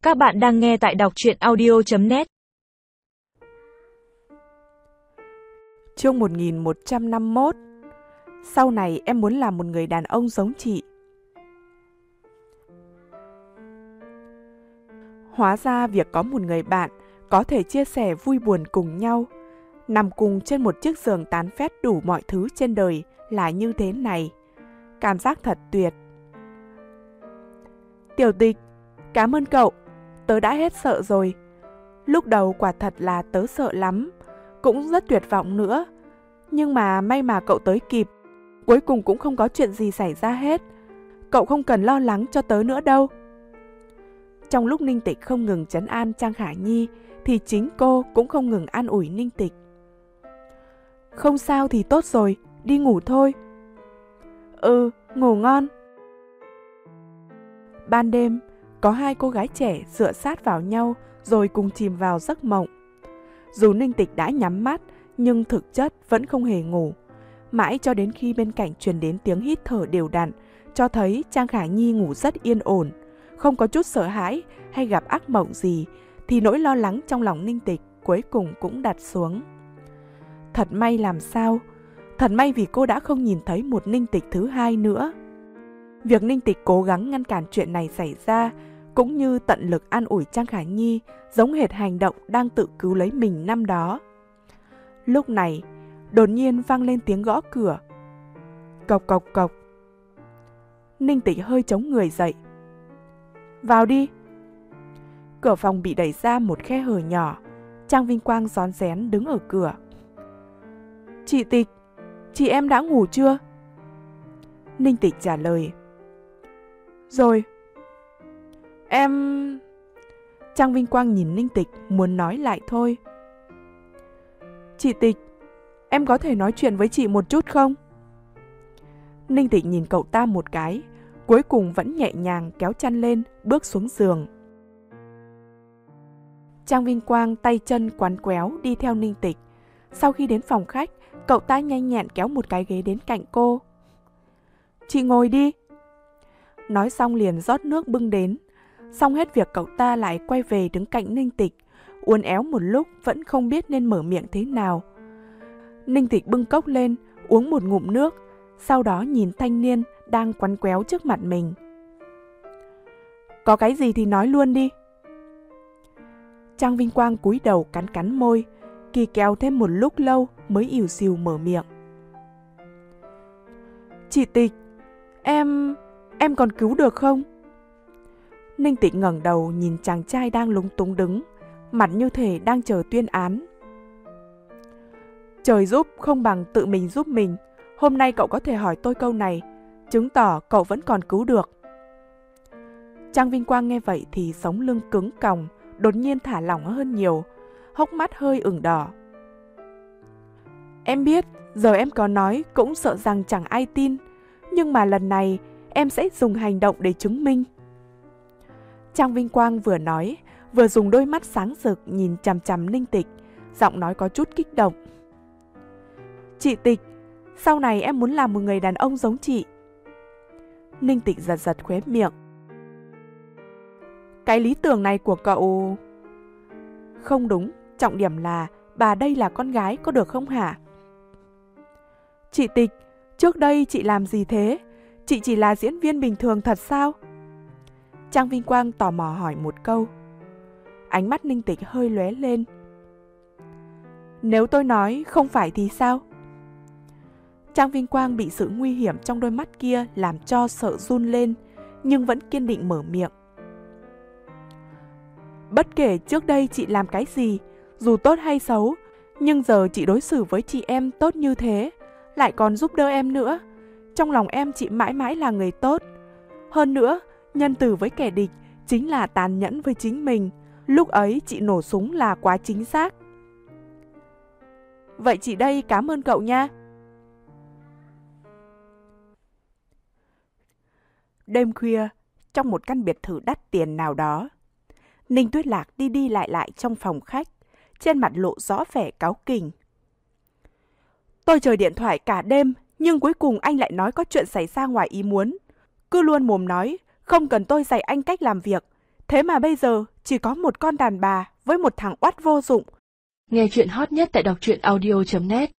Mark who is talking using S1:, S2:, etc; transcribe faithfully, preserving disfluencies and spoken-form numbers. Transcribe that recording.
S1: Các bạn đang nghe tại đọc truyện audio chấm net.
S2: Chương một nghìn một trăm năm mươi mốt. Sau này em muốn làm một người đàn ông giống chị. Hóa ra việc có một người bạn có thể chia sẻ vui buồn cùng nhau, nằm cùng trên một chiếc giường tán phét đủ mọi thứ trên đời là như thế này. Cảm giác thật tuyệt. Tiểu Tịch, cảm ơn cậu, tớ đã hết sợ rồi. Lúc đầu quả thật là tớ sợ lắm, cũng rất tuyệt vọng nữa. Nhưng mà may mà cậu tới kịp, cuối cùng cũng không có chuyện gì xảy ra hết. Cậu không cần lo lắng cho tớ nữa đâu. Trong lúc Ninh Tịch không ngừng trấn an Trang Khả Nhi, thì chính cô cũng không ngừng an ủi Ninh Tịch. Không sao thì tốt rồi, đi ngủ thôi. Ừ, ngủ ngon. Ban đêm, có hai cô gái trẻ dựa sát vào nhau rồi cùng chìm vào giấc mộng. Dù Ninh Tịch đã nhắm mắt, nhưng thực chất vẫn không hề ngủ. Mãi cho đến khi bên cạnh truyền đến tiếng hít thở đều đặn, cho thấy Trang Khả Nhi ngủ rất yên ổn, không có chút sợ hãi hay gặp ác mộng gì, thì nỗi lo lắng trong lòng Ninh Tịch cuối cùng cũng đặt xuống. Thật may làm sao? Thật may vì cô đã không nhìn thấy một Ninh Tịch thứ hai nữa. Việc Ninh Tịch cố gắng ngăn cản chuyện này xảy ra, cũng như tận lực an ủi Trang Khả Nhi, giống hệt hành động đang tự cứu lấy mình năm đó. Lúc này, đột nhiên vang lên tiếng gõ cửa. Cộc cộc cộc. Ninh Tịch hơi chống người dậy. Vào đi. Cửa phòng bị đẩy ra một khe hở nhỏ. Trang Vinh Quang rón rén đứng ở cửa. Chị Tịch, chị em đã ngủ chưa? Ninh Tịch trả lời. Rồi. Em... Trang Vinh Quang nhìn Ninh Tịch muốn nói lại thôi. Chị Tịch, em có thể nói chuyện với chị một chút không? Ninh Tịch nhìn cậu ta một cái, cuối cùng vẫn nhẹ nhàng kéo chăn lên, bước xuống giường. Trang Vinh Quang tay chân quắn quéo đi theo Ninh Tịch. Sau khi đến phòng khách, cậu ta nhanh nhẹn kéo một cái ghế đến cạnh cô. Chị ngồi đi. Nói xong liền rót nước bưng đến. Xong hết việc cậu ta lại quay về đứng cạnh Ninh Tịch, uốn éo một lúc vẫn không biết nên mở miệng thế nào. Ninh Tịch bưng cốc lên, uống một ngụm nước, sau đó nhìn thanh niên đang quắn quéo trước mặt mình. Có cái gì thì nói luôn đi. Trang Vinh Quang cúi đầu cắn cắn môi, kỳ kéo thêm một lúc lâu mới ỉu xìu mở miệng. Chị Tịch, em... em còn cứu được không? Ninh Tịch ngẩng đầu nhìn chàng trai đang lúng túng đứng, mặt như thể đang chờ tuyên án. Trời giúp không bằng tự mình giúp mình. Hôm nay cậu có thể hỏi tôi câu này, chứng tỏ cậu vẫn còn cứu được. Trang Vinh Quang nghe vậy thì sống lưng cứng còng, đột nhiên thả lỏng hơn nhiều, hốc mắt hơi ửng đỏ. Em biết, giờ em có nói cũng sợ rằng chẳng ai tin, nhưng mà lần này em sẽ dùng hành động để chứng minh. Trang Vinh Quang vừa nói, vừa dùng đôi mắt sáng rực nhìn chằm chằm Ninh Tịch, giọng nói có chút kích động. Chị Tịch, sau này em muốn làm một người đàn ông giống chị. Ninh Tịch giật giật khóe miệng. Cái lý tưởng này của cậu... Không đúng, trọng điểm là bà đây là con gái có được không hả? Chị Tịch, trước đây chị làm gì thế? Chị chỉ là diễn viên bình thường thật sao? Trang Vinh Quang tò mò hỏi một câu. Ánh mắt Ninh Tịch hơi lóe lên. Nếu tôi nói không phải thì sao? Trang Vinh Quang bị sự nguy hiểm trong đôi mắt kia làm cho sợ run lên, nhưng vẫn kiên định mở miệng. Bất kể trước đây chị làm cái gì, dù tốt hay xấu, nhưng giờ chị đối xử với chị em tốt như thế, lại còn giúp đỡ em nữa. Trong lòng em chị mãi mãi là người tốt. Hơn nữa, nhân từ với kẻ địch chính là tàn nhẫn với chính mình. Lúc ấy chị nổ súng là quá chính xác. Vậy chị đây cảm ơn cậu nha. Đêm khuya, trong một căn biệt thự đắt tiền nào đó, Ninh Tuyết Lạc đi đi lại lại trong phòng khách, trên mặt lộ rõ vẻ cáu kỉnh. Tôi chờ điện thoại cả đêm, nhưng cuối cùng anh lại nói có chuyện xảy ra ngoài ý muốn. Cứ luôn mồm nói, không cần tôi dạy anh cách làm việc, Thế mà bây giờ chỉ có một con đàn bà với một thằng oắt vô dụng.
S3: Nghe chuyện hot nhất tại đọc truyện audio chấm net